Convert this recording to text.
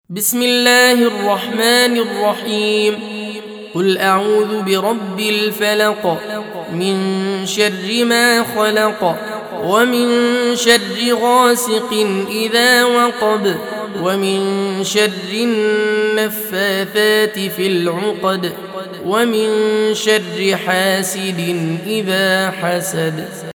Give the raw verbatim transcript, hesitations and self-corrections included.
بسم الله الرحمن الرحيم. قل أعوذ برب الفلق من شر ما خلق ومن شر غاسق إذا وقب ومن شر النفاثات في العقد ومن شر حاسد إذا حسد.